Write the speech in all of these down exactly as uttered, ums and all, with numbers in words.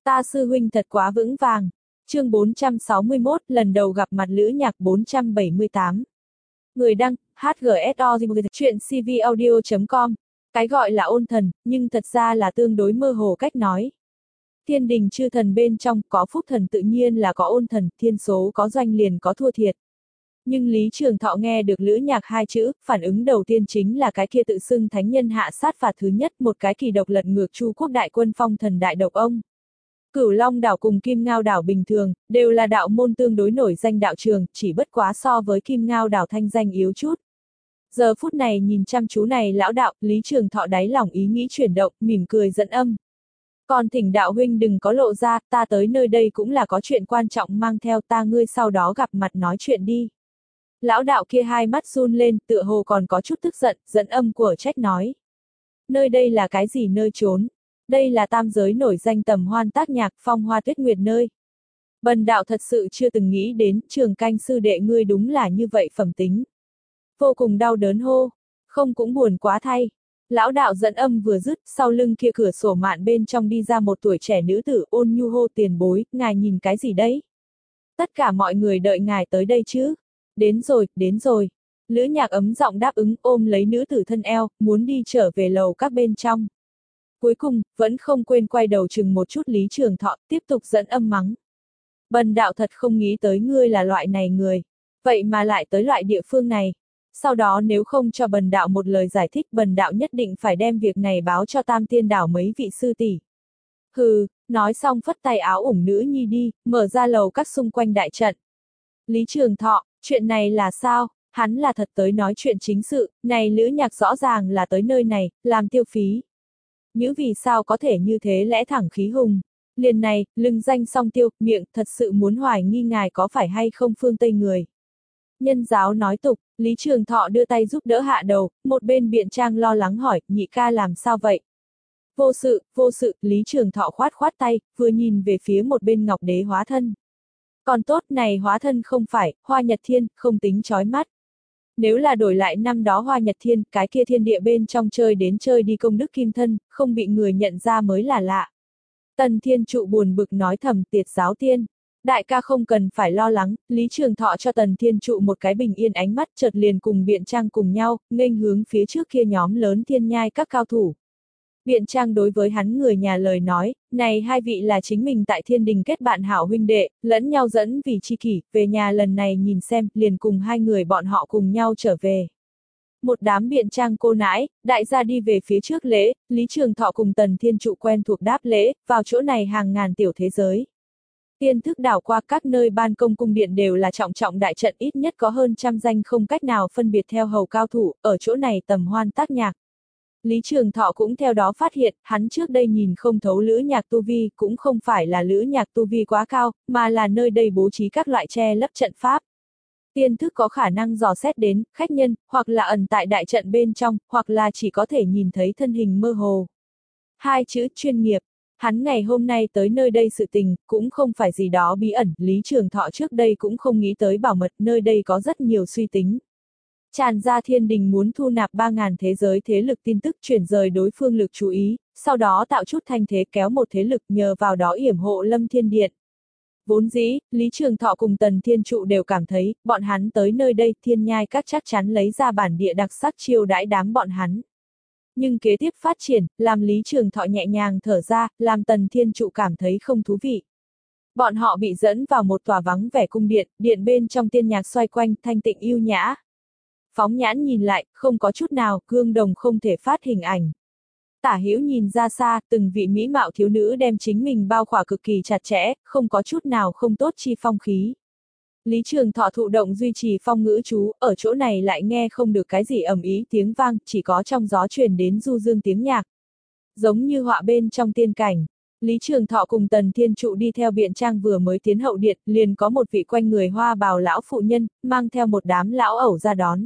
Ta sư huynh thật quá vững vàng. Chương bốn trăm sáu mươi mốt, lần đầu gặp mặt Lữ Nhạc bốn trăm bảy mươi tám. Người đăng, hát giê ét o chuyện c v audio chấm com. Cái gọi là ôn thần, nhưng thật ra là tương đối mơ hồ cách nói. Thiên đình chư thần bên trong, có phúc thần tự nhiên là có ôn thần, thiên số có doanh liền có thua thiệt. Nhưng Lý Trường Thọ nghe được Lữ Nhạc hai chữ, phản ứng đầu tiên chính là cái kia tự xưng thánh nhân hạ sát phạt thứ nhất, một cái kỳ độc lật ngược Chu quốc đại quân phong thần đại độc ông. Cửu Long đảo cùng Kim Ngao đảo bình thường, đều là đạo môn tương đối nổi danh đạo trường, chỉ bất quá so với Kim Ngao đảo thanh danh yếu chút. Giờ phút này nhìn chăm chú này lão đạo, Lý Trường Thọ đáy lòng ý nghĩ chuyển động, mỉm cười dẫn âm. Còn thỉnh đạo huynh đừng có lộ ra, ta tới nơi đây cũng là có chuyện quan trọng mang theo ta ngươi sau đó gặp mặt nói chuyện đi. Lão đạo kia hai mắt run lên, tựa hồ còn có chút tức giận, dẫn âm của trách nói. Nơi đây là cái gì nơi trốn? Đây là tam giới nổi danh tầm hoan tác nhạc phong hoa tuyết nguyệt nơi. Bần đạo thật sự chưa từng nghĩ đến, Trường Canh sư đệ ngươi đúng là như vậy phẩm tính. Vô cùng đau đớn hô, không cũng buồn quá thay. Lão đạo dẫn âm vừa dứt, sau lưng kia cửa sổ mạn bên trong đi ra một tuổi trẻ nữ tử ôn nhu hô tiền bối, ngài nhìn cái gì đấy? Tất cả mọi người đợi ngài tới đây chứ? Đến rồi, đến rồi. Lữ Nhạc ấm giọng đáp ứng, ôm lấy nữ tử thân eo, muốn đi trở về lầu các bên trong. Cuối cùng, vẫn không quên quay đầu chừng một chút Lý Trường Thọ, tiếp tục dẫn âm mắng. Bần đạo thật không nghĩ tới ngươi là loại này người. Vậy mà lại tới loại địa phương này. Sau đó nếu không cho bần đạo một lời giải thích, bần đạo nhất định phải đem việc này báo cho Tam Tiên đảo mấy vị sư tỷ. Hừ, nói xong phất tay áo ủng nữ nhi đi, mở ra lầu các xung quanh đại trận. Lý Trường Thọ, chuyện này là sao? Hắn là thật tới nói chuyện chính sự, này Lữ Nhạc rõ ràng là tới nơi này, làm tiêu phí. Nhữ vì sao có thể như thế lẽ thẳng khí hùng. Liền này, lưng danh song tiêu, miệng, thật sự muốn hoài nghi ngài có phải hay không phương Tây người. Nhân giáo nói tục, Lý Trường Thọ đưa tay giúp đỡ hạ đầu, một bên biện trang lo lắng hỏi, nhị ca làm sao vậy? Vô sự, vô sự, Lý Trường Thọ khoát khoát tay, vừa nhìn về phía một bên Ngọc Đế hóa thân. Còn tốt này hóa thân không phải, Hoa Nhật Thiên, không tính chói mắt. Nếu là đổi lại năm đó Hoa Nhật Thiên, cái kia thiên địa bên trong chơi đến chơi đi công đức kim thân, không bị người nhận ra mới là lạ. Tần Thiên Trụ buồn bực nói thầm, Tiệt giáo tiên. Đại ca không cần phải lo lắng, Lý Trường Thọ cho Tần Thiên Trụ một cái bình yên ánh mắt, chợt liền cùng Biện Trang cùng nhau, nghênh hướng phía trước kia nhóm lớn thiên nhai các cao thủ. Biện Trang đối với hắn người nhà lời nói, này hai vị là chính mình tại thiên đình kết bạn hảo huynh đệ, lẫn nhau dẫn vì chi kỷ, về nhà lần này nhìn xem, liền cùng hai người bọn họ cùng nhau trở về. Một đám Biện Trang cô nãi, đại gia đi về phía trước lễ, Lý Trường Thọ cùng Tần Thiên Trụ quen thuộc đáp lễ, vào chỗ này hàng ngàn tiểu thế giới. Tiên thức đảo qua các nơi ban công cung điện đều là trọng trọng đại trận, ít nhất có hơn trăm danh không cách nào phân biệt theo hầu cao thủ, ở chỗ này tầm hoan tác nhạc. Lý Trường Thọ cũng theo đó phát hiện, hắn trước đây nhìn không thấu Lữ Nhạc tu vi, cũng không phải là Lữ Nhạc tu vi quá cao, mà là nơi đây bố trí các loại che lấp trận pháp. Tiên thức có khả năng dò xét đến, khách nhân, hoặc là ẩn tại đại trận bên trong, hoặc là chỉ có thể nhìn thấy thân hình mơ hồ. Hai chữ chuyên nghiệp. Hắn ngày hôm nay tới nơi đây sự tình, cũng không phải gì đó bí ẩn, Lý Trường Thọ trước đây cũng không nghĩ tới bảo mật, nơi đây có rất nhiều suy tính. Tràn ra thiên đình muốn thu nạp ba ngàn thế giới thế lực tin tức chuyển rời đối phương lực chú ý, sau đó tạo chút thanh thế kéo một thế lực nhờ vào đó yểm hộ Lâm Thiên Điện. Vốn dĩ, Lý Trường Thọ cùng Tần Thiên Trụ đều cảm thấy, bọn hắn tới nơi đây thiên nhai các chắc chắn lấy ra bản địa đặc sắc chiêu đãi đám bọn hắn. Nhưng kế tiếp phát triển, làm Lý Trường Thọ nhẹ nhàng thở ra, làm Tần Thiên Trụ cảm thấy không thú vị. Bọn họ bị dẫn vào một tòa vắng vẻ cung điện, điện bên trong tiên nhạc xoay quanh, thanh tịnh yêu nhã. Phóng nhãn nhìn lại, không có chút nào, gương đồng không thể phát hình ảnh. Tả hữu nhìn ra xa, từng vị mỹ mạo thiếu nữ đem chính mình bao khỏa cực kỳ chặt chẽ, không có chút nào không tốt chi phong khí. Lý Trường Thọ thụ động duy trì phong ngữ chú, ở chỗ này lại nghe không được cái gì ầm ý tiếng vang, chỉ có trong gió truyền đến du dương tiếng nhạc. Giống như họa bên trong tiên cảnh, Lý Trường Thọ cùng Tần Thiên Trụ đi theo Biện Trang vừa mới tiến hậu điện, liền có một vị quanh người hoa bào lão phụ nhân, mang theo một đám lão ẩu ra đón.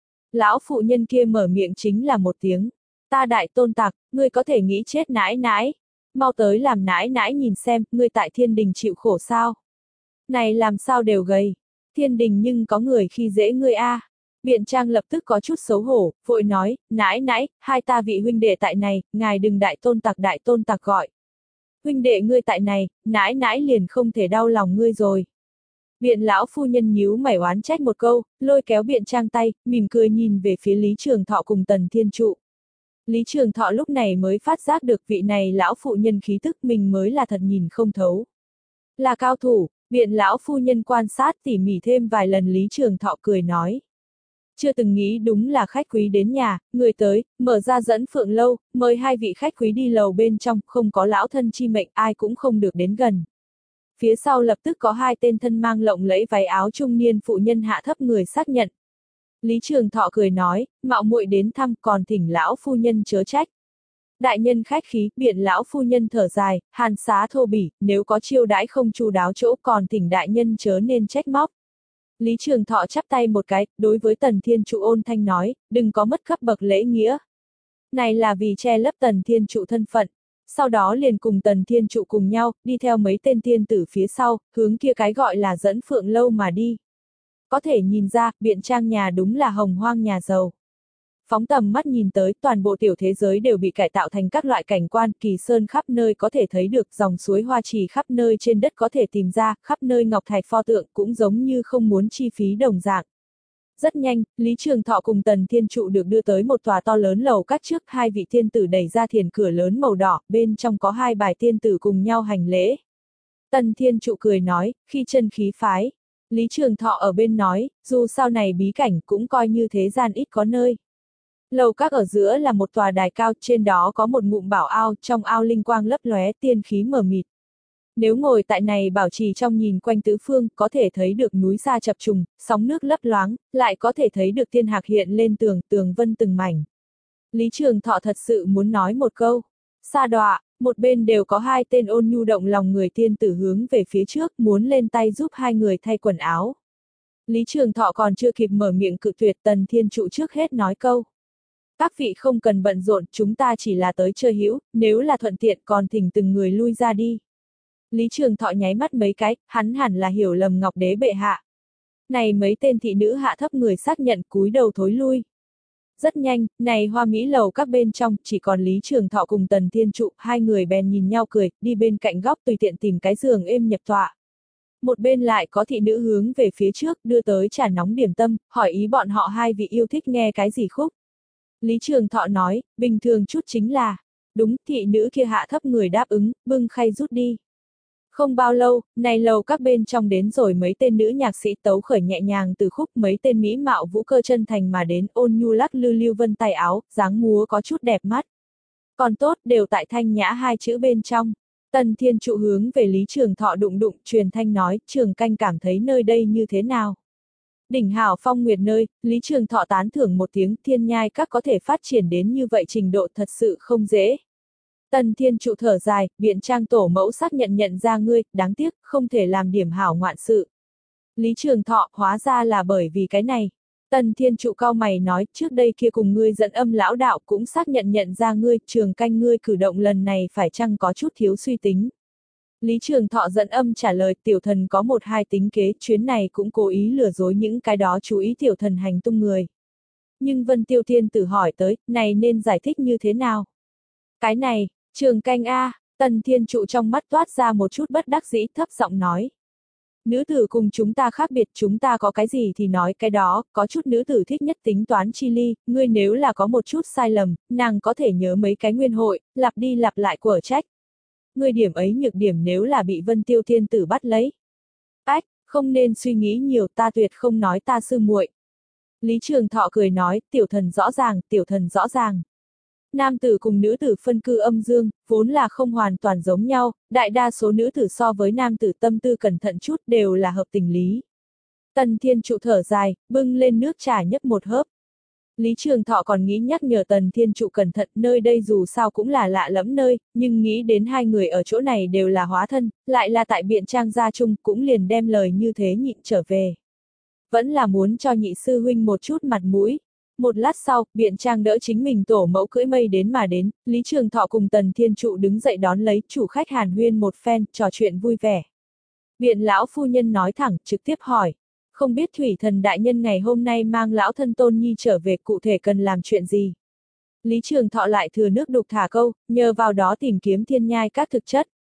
Lão phụ nhân kia mở miệng chính là một tiếng, ta đại tôn tặc, ngươi có thể nghĩ chết nãi nãi, mau tới làm nãi nãi nhìn xem, ngươi tại thiên đình chịu khổ sao. Này làm sao đều gầy, thiên đình nhưng có người khi dễ ngươi a. À. Biện Trang lập tức có chút xấu hổ, vội nói, nãi nãi, hai ta vị huynh đệ tại này, ngài đừng đại tôn tặc đại tôn tặc gọi. huynh đệ ngươi tại này, nãi nãi liền không thể đau lòng ngươi rồi. Biện lão phu nhân nhíu mày oán trách một câu, lôi kéo Biện Trang tay, mỉm cười nhìn về phía Lý Trường Thọ cùng Tần Thiên Trụ. Lý Trường Thọ lúc này mới phát giác được vị này lão phụ nhân khí tức mình mới là thật nhìn không thấu. Là cao thủ, Biện lão phu nhân quan sát tỉ mỉ thêm vài lần Lý Trường Thọ cười nói. Chưa từng nghĩ đúng là khách quý đến nhà, người tới, mở ra dẫn phượng lâu, mời hai vị khách quý đi lầu bên trong, không có lão thân chi mệnh ai cũng không được đến gần. Phía sau lập tức có hai tên thân mang lộng lẫy váy áo trung niên phụ nhân hạ thấp người xác nhận. Lý Trường Thọ cười nói, mạo muội đến thăm còn thỉnh lão phu nhân chớ trách. Đại nhân khách khí, Biện lão phu nhân thở dài, hàn xá thô bỉ, nếu có chiêu đãi không chu đáo chỗ còn thỉnh đại nhân chớ nên trách móc. Lý Trường Thọ chắp tay một cái, đối với Tần Thiên Trụ ôn thanh nói, đừng có mất cấp bậc lễ nghĩa. Này là vì che lấp Tần Thiên Trụ thân phận. Sau đó liền cùng Tần Thiên Trụ cùng nhau, đi theo mấy tên tiên tử phía sau, hướng kia cái gọi là dẫn phượng lâu mà đi. Có thể nhìn ra, Biện Trang nhà đúng là hồng hoang nhà giàu. Phóng tầm mắt nhìn tới, toàn bộ tiểu thế giới đều bị cải tạo thành các loại cảnh quan, kỳ sơn khắp nơi có thể thấy được, dòng suối hoa trì khắp nơi trên đất có thể tìm ra, khắp nơi ngọc thạch pho tượng cũng giống như không muốn chi phí đồng dạng. Rất nhanh, Lý Trường Thọ cùng Tần Thiên Trụ được đưa tới một tòa to lớn lầu các trước, hai vị tiên tử đẩy ra thiền cửa lớn màu đỏ, bên trong có hai bài tiên tử cùng nhau hành lễ. Tần Thiên Trụ cười nói, khi chân khí phái. Lý Trường Thọ ở bên nói, dù sao này bí cảnh cũng coi như thế gian ít có nơi. Lầu các ở giữa là một tòa đài cao, trên đó có một ngụm bảo ao, trong ao linh quang lấp lóe, tiên khí mờ mịt. Nếu ngồi tại này bảo trì trong nhìn quanh tứ phương, có thể thấy được núi xa chập trùng, sóng nước lấp loáng, lại có thể thấy được thiên hạc hiện lên tường, tường vân từng mảnh. Lý Trường Thọ thật sự muốn nói một câu. Sa đọa, một bên đều có hai tên ôn nhu động lòng người tiên tử hướng về phía trước, muốn lên tay giúp hai người thay quần áo. Lý Trường Thọ còn chưa kịp mở miệng cự tuyệt, Tần Thiên Trụ trước hết nói câu. Các vị không cần bận rộn, chúng ta chỉ là tới chơi hữu, nếu là thuận tiện còn thỉnh từng người lui ra đi. Lý Trường Thọ nháy mắt mấy cái, hắn hẳn là hiểu lầm Ngọc Đế bệ hạ. Này mấy tên thị nữ hạ thấp người xác nhận cúi đầu thối lui. Rất nhanh, này hoa mỹ lầu các bên trong, chỉ còn Lý Trường Thọ cùng Tần Thiên Trụ, hai người bèn nhìn nhau cười, đi bên cạnh góc tùy tiện tìm cái giường êm nhập tọa. Một bên lại có thị nữ hướng về phía trước, đưa tới trà nóng điểm tâm, hỏi ý bọn họ hai vị yêu thích nghe cái gì khúc. Lý Trường Thọ nói, bình thường chút chính là, đúng, thị nữ kia hạ thấp người đáp ứng, bưng khay rút đi. Không bao lâu, này lầu các bên trong đến rồi mấy tên nữ nhạc sĩ tấu khởi nhẹ nhàng từ khúc, mấy tên mỹ mạo vũ cơ chân thành mà đến, ôn nhu lắc lư lưu vân tay áo, dáng múa có chút đẹp mắt. Còn tốt, đều tại thanh nhã hai chữ bên trong. Tần Thiên Trụ hướng về Lý Trường Thọ đụng đụng, truyền thanh nói, Trường canh cảm thấy nơi đây như thế nào? Đỉnh hảo phong nguyệt nơi, Lý Trường Thọ tán thưởng một tiếng, thiên nhai các có thể phát triển đến như vậy trình độ thật sự không dễ. Tần Thiên Trụ thở dài, Biện Trang tổ mẫu xác nhận nhận ra ngươi, đáng tiếc, không thể làm điểm hảo ngoạn sự. Lý Trường Thọ, hóa ra là bởi vì cái này. Tần Thiên Trụ cau mày nói, trước đây kia cùng ngươi dẫn âm lão đạo cũng xác nhận nhận ra ngươi, Trường canh ngươi cử động lần này phải chăng có chút thiếu suy tính. Lý Trường Thọ dẫn âm trả lời, tiểu thần có một hai tính kế, chuyến này cũng cố ý lừa dối những cái đó chú ý tiểu thần hành tung người. Nhưng Vân Tiêu Thiên Tử hỏi tới, này nên giải thích như thế nào? Cái này, Trường canh a, Tần Thiên Trụ trong mắt toát ra một chút bất đắc dĩ, thấp giọng nói. Nữ tử cùng chúng ta khác biệt, chúng ta có cái gì thì nói cái đó, có chút nữ tử thích nhất tính toán chi ly, ngươi nếu là có một chút sai lầm, nàng có thể nhớ mấy cái nguyên hội, lặp đi lặp lại của trách. Ngươi điểm ấy nhược điểm nếu là bị Vân Tiêu Thiên Tử bắt lấy. Ách, không nên suy nghĩ nhiều, ta tuyệt không nói ta sư muội. Lý Trường Thọ cười nói, tiểu thần rõ ràng, tiểu thần rõ ràng. Nam tử cùng nữ tử phân cư âm dương, vốn là không hoàn toàn giống nhau, đại đa số nữ tử so với nam tử tâm tư cẩn thận chút đều là hợp tình lý. Tần Thiên Trụ thở dài, bưng lên nước trà nhấp một hớp. Lý Trường Thọ còn nghĩ nhắc nhở Tần Thiên Trụ cẩn thận, nơi đây dù sao cũng là lạ lẫm nơi, nhưng nghĩ đến hai người ở chỗ này đều là hóa thân, lại là tại Biện Trang gia chung, cũng liền đem lời như thế nhịn trở về. Vẫn là muốn cho nhị sư huynh một chút mặt mũi. Một lát sau, Biện Trang đỡ chính mình tổ mẫu cưỡi mây đến mà đến, Lý Trường Thọ cùng Tần Thiên Trụ đứng dậy đón lấy, chủ khách hàn huyên một phen, trò chuyện vui vẻ. Biện lão phu nhân nói thẳng, trực tiếp hỏi. Không biết thủy thần đại nhân ngày hôm nay mang lão thân tôn nhi trở về cụ thể cần làm chuyện gì? Lý Trường Thọ lại thừa nước đục thả câu, nhờ vào đó tìm kiếm thiên nhai các thực chất.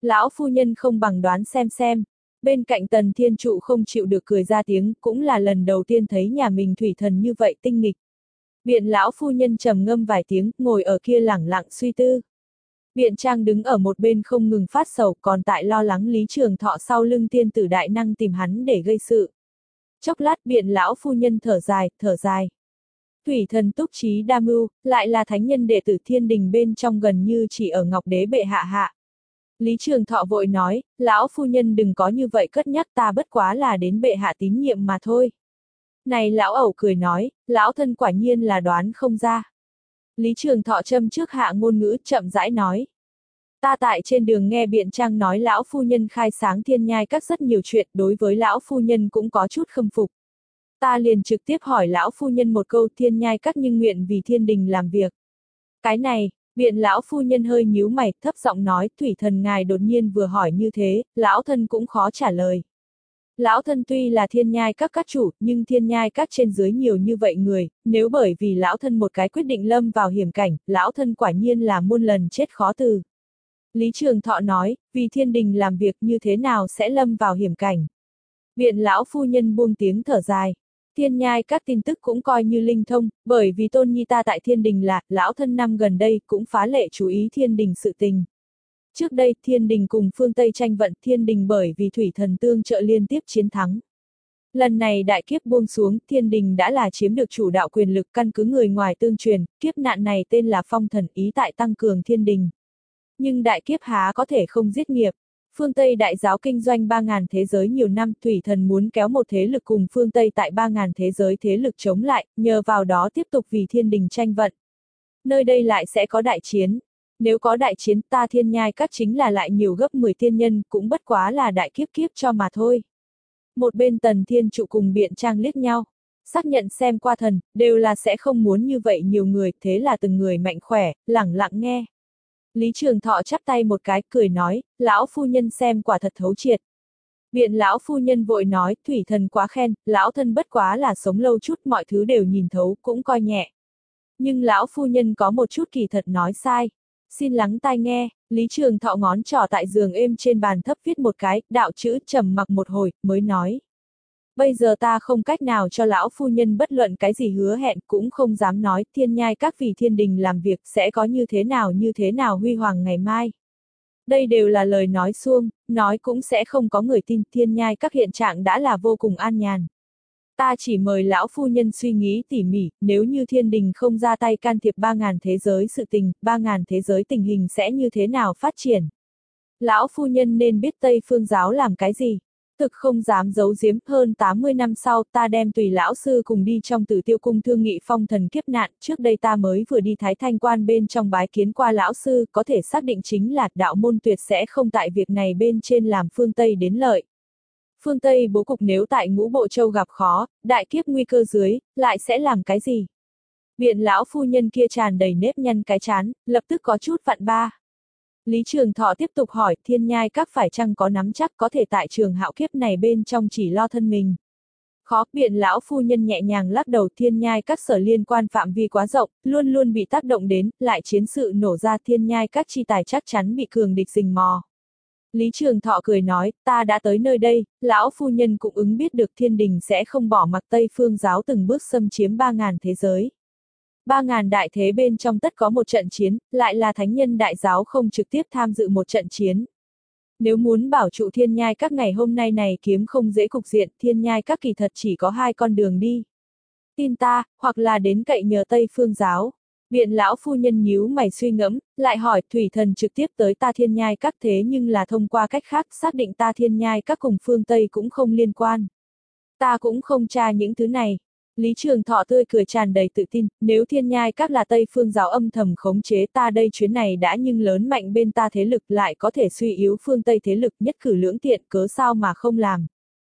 Lão phu nhân không bằng đoán xem xem. Bên cạnh Tần Thiên Trụ không chịu được cười ra tiếng, cũng là lần đầu tiên thấy nhà mình thủy thần như vậy tinh nghịch. Biện lão phu nhân trầm ngâm vài tiếng, ngồi ở kia lẳng lặng suy tư. Biện Trang đứng ở một bên không ngừng phát sầu, còn tại lo lắng Lý Trường Thọ sau lưng tiên tử đại năng tìm hắn để gây sự. Chốc lát biện lão phu nhân thở dài, thở dài. Thủy thần túc trí đa mưu, lại là thánh nhân đệ tử thiên đình bên trong gần như chỉ ở Ngọc Đế bệ hạ hạ. Lý Trường Thọ vội nói, lão phu nhân đừng có như vậy cất nhắc, ta bất quá là đến bệ hạ tín nhiệm mà thôi. Này lão ẩu cười nói, lão thân quả nhiên là đoán không ra. Lý Trường Thọ châm trước hạ ngôn ngữ chậm rãi nói. Ta tại trên đường nghe Biện Trang nói lão phu nhân khai sáng thiên nhai các rất nhiều chuyện, đối với lão phu nhân cũng có chút khâm phục. Ta liền trực tiếp hỏi lão phu nhân một câu, thiên nhai các nhưng nguyện vì thiên đình làm việc. Cái này, Biện lão phu nhân hơi nhíu mày, thấp giọng nói, thủy thần ngài đột nhiên vừa hỏi như thế, lão thân cũng khó trả lời. Lão thân tuy là thiên nhai các các chủ, nhưng thiên nhai các trên dưới nhiều như vậy người, nếu bởi vì lão thân một cái quyết định lâm vào hiểm cảnh, lão thân quả nhiên là muôn lần chết khó từ. Lý Trường Thọ nói, vì thiên đình làm việc như thế nào sẽ lâm vào hiểm cảnh. Biện lão phu nhân buông tiếng thở dài. Thiên nhai các tin tức cũng coi như linh thông, bởi vì tôn nhi ta tại thiên đình là, lão thân năm gần đây cũng phá lệ chú ý thiên đình sự tình. Trước đây, thiên đình cùng phương Tây tranh vận, thiên đình bởi vì thủy thần tương trợ liên tiếp chiến thắng. Lần này đại kiếp buông xuống, thiên đình đã là chiếm được chủ đạo quyền lực, căn cứ người ngoài tương truyền, kiếp nạn này tên là phong thần, ý tại tăng cường thiên đình. Nhưng đại kiếp há có thể không giết nghiệp. Phương Tây đại giáo kinh doanh ba ngàn thế giới nhiều năm, thủy thần muốn kéo một thế lực cùng phương Tây tại ba ngàn thế giới thế lực chống lại, nhờ vào đó tiếp tục vì thiên đình tranh vận. Nơi đây lại sẽ có đại chiến. Nếu có đại chiến, ta thiên nhai các chính là lại nhiều gấp mười thiên nhân, cũng bất quá là đại kiếp kiếp cho mà thôi. Một bên Tần Thiên Trụ cùng Biện Trang liếc nhau, xác nhận xem qua thần, đều là sẽ không muốn như vậy nhiều người, thế là từng người mạnh khỏe, lẳng lặng nghe. Lý Trường Thọ chắp tay một cái, cười nói, lão phu nhân xem quả thật thấu triệt. Biện lão phu nhân vội nói, thủy thần quá khen, lão thân bất quá là sống lâu chút, mọi thứ đều nhìn thấu, cũng coi nhẹ. Nhưng lão phu nhân có một chút kỳ thật nói sai. Xin lắng tai nghe. Lý Trường Thọ ngón trỏ tại giường êm trên bàn thấp viết một cái, đạo chữ, trầm mặc một hồi, mới nói. Bây giờ ta không cách nào cho lão phu nhân bất luận cái gì hứa hẹn, cũng không dám nói, thiên nhai các vì thiên đình làm việc sẽ có như thế nào như thế nào huy hoàng ngày mai. Đây đều là lời nói suông, nói cũng sẽ không có người tin, thiên nhai các hiện trạng đã là vô cùng an nhàn. Ta chỉ mời lão phu nhân suy nghĩ tỉ mỉ, nếu như thiên đình không ra tay can thiệp ba ngàn thế giới sự tình, ba ngàn thế giới tình hình sẽ như thế nào phát triển. Lão phu nhân nên biết Tây Phương giáo làm cái gì. Thực không dám giấu giếm, hơn tám mươi năm sau ta đem tùy lão sư cùng đi trong Tử Tiêu cung thương nghị phong thần kiếp nạn, trước đây ta mới vừa đi Thái Thanh quan bên trong bái kiến qua lão sư, có thể xác định chính là đạo môn tuyệt sẽ không tại việc này bên trên làm phương Tây đến lợi. Phương Tây bố cục nếu tại Ngũ Bộ Châu gặp khó, đại kiếp nguy cơ dưới, lại sẽ làm cái gì? Biện lão phu nhân kia tràn đầy nếp nhăn cái chán, lập tức có chút vặn ba. Lý Trường Thọ tiếp tục hỏi, thiên nhai các phải chăng có nắm chắc có thể tại trường hạo kiếp này bên trong chỉ lo thân mình. Khó, biện lão phu nhân nhẹ nhàng lắc đầu, thiên nhai các sở liên quan phạm vi quá rộng, luôn luôn bị tác động đến, lại chiến sự nổ ra thiên nhai các chi tài chắc chắn bị cường địch rình mò. Lý Trường Thọ cười nói, ta đã tới nơi đây, lão phu nhân cũng ứng biết được thiên đình sẽ không bỏ mặc Tây Phương giáo từng bước xâm chiếm ba ngàn thế giới. Ba ngàn đại thế bên trong tất có một trận chiến, lại là thánh nhân đại giáo không trực tiếp tham dự một trận chiến. Nếu muốn bảo trụ thiên nhai các ngày hôm nay này kiếm không dễ cục diện, thiên nhai các kỳ thật chỉ có hai con đường đi. Tin ta, hoặc là đến cậy nhờ Tây Phương giáo. Biện lão phu nhân nhíu mày suy ngẫm, lại hỏi thủy thần trực tiếp tới ta thiên nhai các thế nhưng là thông qua cách khác xác định ta thiên nhai các cùng phương Tây cũng không liên quan. Ta cũng không tra những thứ này. Lý Trường Thọ tươi cười tràn đầy tự tin, nếu thiên nhai các là Tây Phương giáo âm thầm khống chế ta đây chuyến này đã nhưng lớn mạnh bên ta thế lực lại có thể suy yếu phương Tây thế lực nhất cử lưỡng tiện cớ sao mà không làm.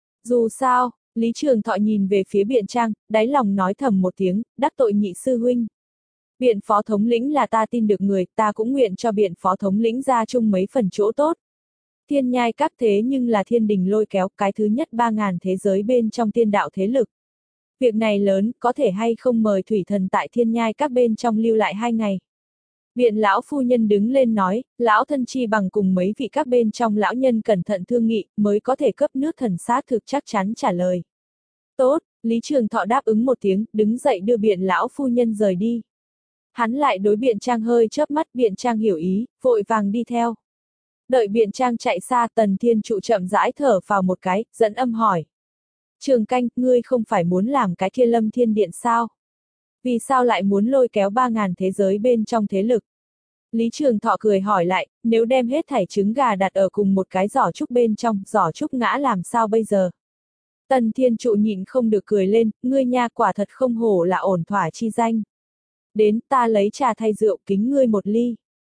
Dù sao, Lý Trường Thọ nhìn về phía Biện Trang, đáy lòng nói thầm một tiếng, đắc tội nhị sư huynh. Biện phó thống lĩnh là ta tin được người, ta cũng nguyện cho biện phó thống lĩnh ra chung mấy phần chỗ tốt. Thiên nhai các thế nhưng là thiên đình lôi kéo cái thứ nhất ba ngàn thế giới bên trong tiên đạo thế lực. Việc này lớn, có thể hay không mời thủy thần tại thiên nhai các bên trong lưu lại hai ngày. Biện lão phu nhân đứng lên nói, lão thân chi bằng cùng mấy vị các bên trong lão nhân cẩn thận thương nghị, mới có thể cấp nước thần xác thực chắc chắn trả lời. Tốt, Lý Trường Thọ đáp ứng một tiếng, đứng dậy đưa biện lão phu nhân rời đi. Hắn lại đối biện trang hơi chớp mắt, biện trang hiểu ý, vội vàng đi theo. Đợi biện trang chạy xa, Tần Thiên Trụ chậm rãi thở vào một cái, dẫn âm hỏi. Trường canh, ngươi không phải muốn làm cái kia Lâm Thiên Điện sao? Vì sao lại muốn lôi kéo ba ngàn thế giới bên trong thế lực? Lý Trường Thọ cười hỏi lại, nếu đem hết thảy trứng gà đặt ở cùng một cái giỏ trúc bên trong, giỏ trúc ngã làm sao bây giờ? Tần Thiên Trụ nhịn không được cười lên, ngươi nha quả thật không hổ là ổn thỏa chi danh. Đến, ta lấy trà thay rượu kính ngươi một ly.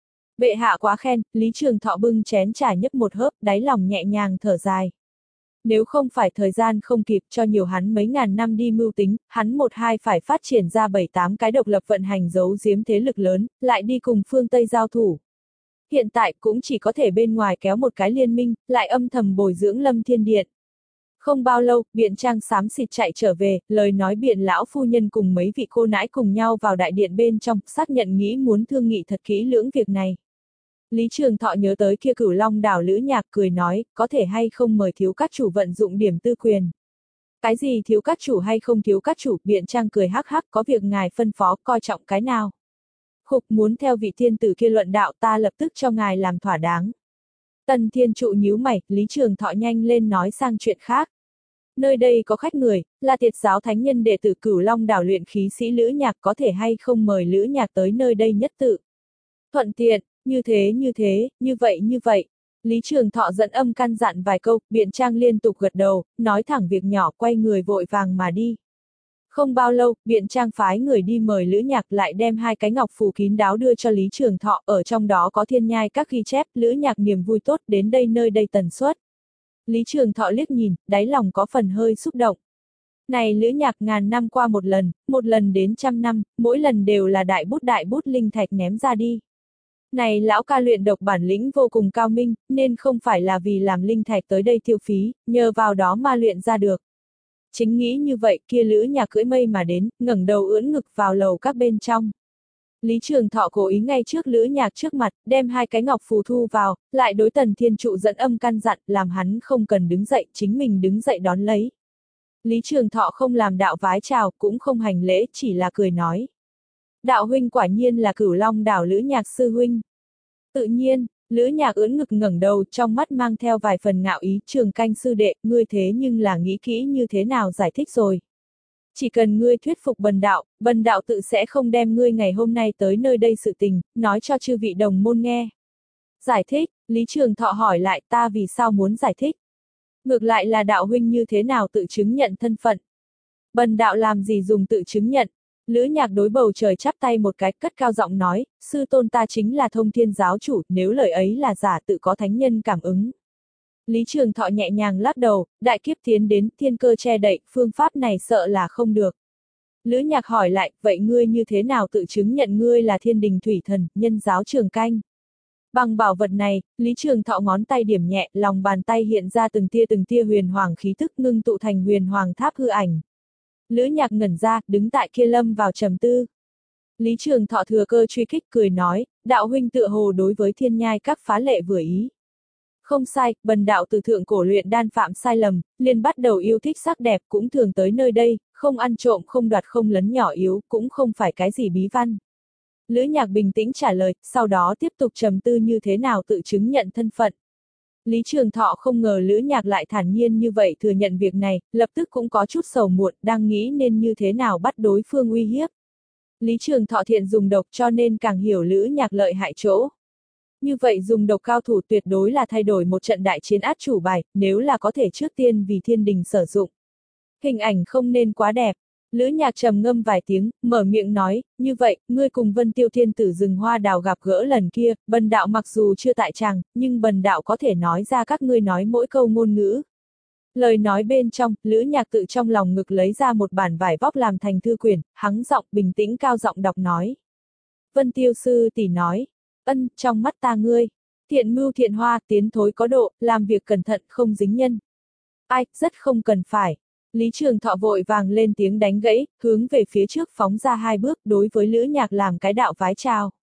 Bệ hạ quá khen, Lý Trường Thọ bưng chén trà nhấp một hớp, đáy lòng nhẹ nhàng thở dài. Nếu không phải thời gian không kịp cho nhiều hắn mấy ngàn năm đi mưu tính, hắn một hai phải phát triển ra bảy tám cái độc lập vận hành giấu giếm thế lực lớn, lại đi cùng phương Tây giao thủ. Hiện tại cũng chỉ có thể bên ngoài kéo một cái liên minh, lại âm thầm bồi dưỡng Lâm Thiên Điện. Không bao lâu, biện trang xám xịt chạy trở về, lời nói biện lão phu nhân cùng mấy vị cô nãi cùng nhau vào đại điện bên trong, xác nhận nghĩ muốn thương nghị thật kỹ lưỡng việc này. Lý Trường Thọ nhớ tới kia Cửu Long đảo Lữ Nhạc cười nói, có thể hay không mời thiếu các chủ vận dụng điểm tư quyền. Cái gì thiếu các chủ hay không thiếu các chủ, biện trang cười hắc hắc, có việc ngài phân phó, coi trọng cái nào. Khục, muốn theo vị thiên tử kia luận đạo, ta lập tức cho ngài làm thỏa đáng. Tần Thiên Trụ nhíu mày, Lý Trường Thọ nhanh lên nói sang chuyện khác. Nơi đây có khách người, là Tiệt giáo thánh nhân đệ tử Cửu Long đảo luyện khí sĩ Lữ Nhạc, có thể hay không mời Lữ Nhạc tới nơi đây nhất tự. Thuận tiện, như thế như thế, như vậy như vậy. Lý Trường Thọ dẫn âm căn dặn vài câu, biện trang liên tục gật đầu, nói thẳng việc nhỏ, quay người vội vàng mà đi. Không bao lâu, biện trang phái người đi mời Lữ Nhạc, lại đem hai cái ngọc phù kín đáo đưa cho Lý Trường Thọ, ở trong đó có thiên nhai các ghi chép, Lữ Nhạc niềm vui tốt đến đây nơi đây tần suất. Lý Trường Thọ liếc nhìn, đáy lòng có phần hơi xúc động. Này Lữ Nhạc ngàn năm qua một lần, một lần đến trăm năm, mỗi lần đều là đại bút đại bút linh thạch ném ra đi. Này lão ca luyện độc bản lĩnh vô cùng cao minh, nên không phải là vì làm linh thạch tới đây tiêu phí, nhờ vào đó mà luyện ra được. Chính nghĩ như vậy, kia Lữ Nhạc cưỡi mây mà đến, ngẩng đầu ưỡn ngực vào lầu các bên trong. Lý Trường Thọ cố ý ngay trước Lữ Nhạc trước mặt, đem hai cái ngọc phù thu vào, lại đối Tần Thiên Trụ dẫn âm căn dặn, làm hắn không cần đứng dậy, chính mình đứng dậy đón lấy. Lý Trường Thọ không làm đạo vái chào, cũng không hành lễ, chỉ là cười nói. Đạo huynh quả nhiên là Cửu Long đảo Lữ Nhạc sư huynh. Tự nhiên, Lữ Nhạc ưỡn ngực ngẩng đầu, trong mắt mang theo vài phần ngạo ý, Trường canh sư đệ, ngươi thế nhưng là nghĩ kỹ như thế nào giải thích rồi. Chỉ cần ngươi thuyết phục bần đạo, bần đạo tự sẽ không đem ngươi ngày hôm nay tới nơi đây sự tình, nói cho chư vị đồng môn nghe. Giải thích, Lý Trường Thọ hỏi lại, ta vì sao muốn giải thích? Ngược lại là đạo huynh như thế nào tự chứng nhận thân phận? Bần đạo làm gì dùng tự chứng nhận? Lữ Nhạc đối bầu trời chắp tay một cái, cất cao giọng nói, sư tôn ta chính là Thông Thiên giáo chủ, nếu lời ấy là giả tự có thánh nhân cảm ứng. Lý Trường Thọ nhẹ nhàng lắc đầu, đại kiếp tiến đến, thiên cơ che đậy, phương pháp này sợ là không được. Lữ Nhạc hỏi lại, vậy ngươi như thế nào tự chứng nhận ngươi là thiên đình thủy thần, nhân giáo Trường canh? Bằng bảo vật này, Lý Trường Thọ ngón tay điểm nhẹ, lòng bàn tay hiện ra từng tia từng tia huyền hoàng khí tức ngưng tụ thành huyền hoàng tháp hư ảnh. Lữ Nhạc ngẩn ra, đứng tại kia lâm vào trầm tư. Lý Trường Thọ thừa cơ truy kích cười nói, đạo huynh tựa hồ đối với thiên nhai các phá lệ vừa ý. Không sai, bần đạo từ thượng cổ luyện đan phạm sai lầm, liền bắt đầu yêu thích sắc đẹp, cũng thường tới nơi đây, không ăn trộm không đoạt không lấn nhỏ yếu, cũng không phải cái gì bí văn. Lữ Nhạc bình tĩnh trả lời, sau đó tiếp tục trầm tư như thế nào tự chứng nhận thân phận. Lý Trường Thọ không ngờ Lữ Nhạc lại thản nhiên như vậy thừa nhận việc này, lập tức cũng có chút sầu muộn, đang nghĩ nên như thế nào bắt đối phương uy hiếp. Lý Trường Thọ thiện dùng độc cho nên càng hiểu Lữ Nhạc lợi hại chỗ. Như vậy dùng độc cao thủ tuyệt đối là thay đổi một trận đại chiến át chủ bài, nếu là có thể trước tiên vì thiên đình sử dụng. Hình ảnh không nên quá đẹp. Lữ Nhạc trầm ngâm vài tiếng, mở miệng nói, như vậy, ngươi cùng Vân Tiêu Thiên Tử rừng hoa đào gặp gỡ lần kia, bần đạo mặc dù chưa tại tràng, nhưng bần đạo có thể nói ra các ngươi nói mỗi câu ngôn ngữ. Lời nói bên trong, Lữ Nhạc tự trong lòng ngực lấy ra một bản vải vóc làm thành thư quyển, hắng giọng bình tĩnh cao giọng đọc nói. Vân Tiêu sư tỷ nói, ân, trong mắt ta ngươi, thiện mưu thiện hoa, tiến thối có độ, làm việc cẩn thận không dính nhân. Ai, rất không cần phải. Lý Trường Thọ vội vàng lên tiếng đánh gãy, hướng về phía trước phóng ra hai bước, đối với Lữ Nhạc làm cái đạo vái chào.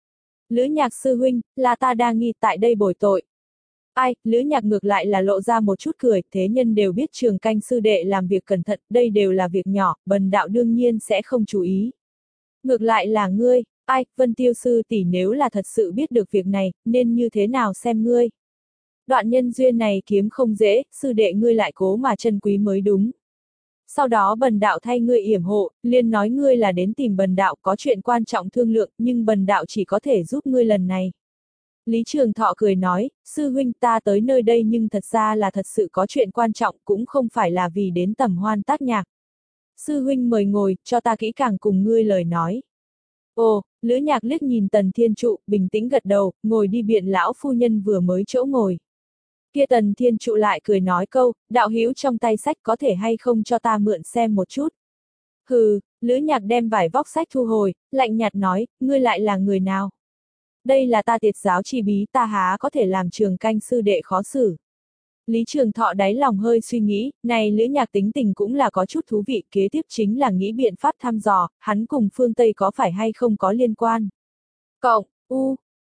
Lữ Nhạc sư huynh, là ta đa nghi tại đây bồi tội. Ai, Lữ Nhạc ngược lại là lộ ra một chút cười, thế nhân đều biết Trường Canh sư đệ làm việc cẩn thận, đây đều là việc nhỏ, bần đạo đương nhiên sẽ không chú ý. Ngược lại là ngươi, ai, Vân Tiêu sư tỷ nếu là thật sự biết được việc này, nên như thế nào xem ngươi. Đoạn nhân duyên này kiếm không dễ, sư đệ ngươi lại cố mà trân quý mới đúng. Sau đó bần đạo thay ngươi yểm hộ, liền nói ngươi là đến tìm bần đạo có chuyện quan trọng thương lượng, nhưng bần đạo chỉ có thể giúp ngươi lần này. Lý Trường Thọ cười nói, sư huynh ta tới nơi đây nhưng thật ra là thật sự có chuyện quan trọng, cũng không phải là vì đến tầm hoan tác nhạc. Sư huynh mời ngồi, cho ta kỹ càng cùng ngươi lời nói. Ồ, Lữ Nhạc liếc nhìn Tần Thiên Trụ, bình tĩnh gật đầu, ngồi đi, biện lão phu nhân vừa mới chỗ ngồi. Kia Tần Thiên Trụ lại cười nói câu, đạo hữu trong tay sách có thể hay không cho ta mượn xem một chút. Hừ, Lữ Nhạc đem vải vóc sách thu hồi, lạnh nhạt nói, ngươi lại là người nào? Đây là ta Tiệt giáo chi bí, ta há có thể làm Trường Canh sư đệ khó xử. Lý Trường Thọ đáy lòng hơi suy nghĩ, này Lữ Nhạc tính tình cũng là có chút thú vị, kế tiếp chính là nghĩ biện pháp thăm dò, hắn cùng phương Tây có phải hay không có liên quan. Cộng, u,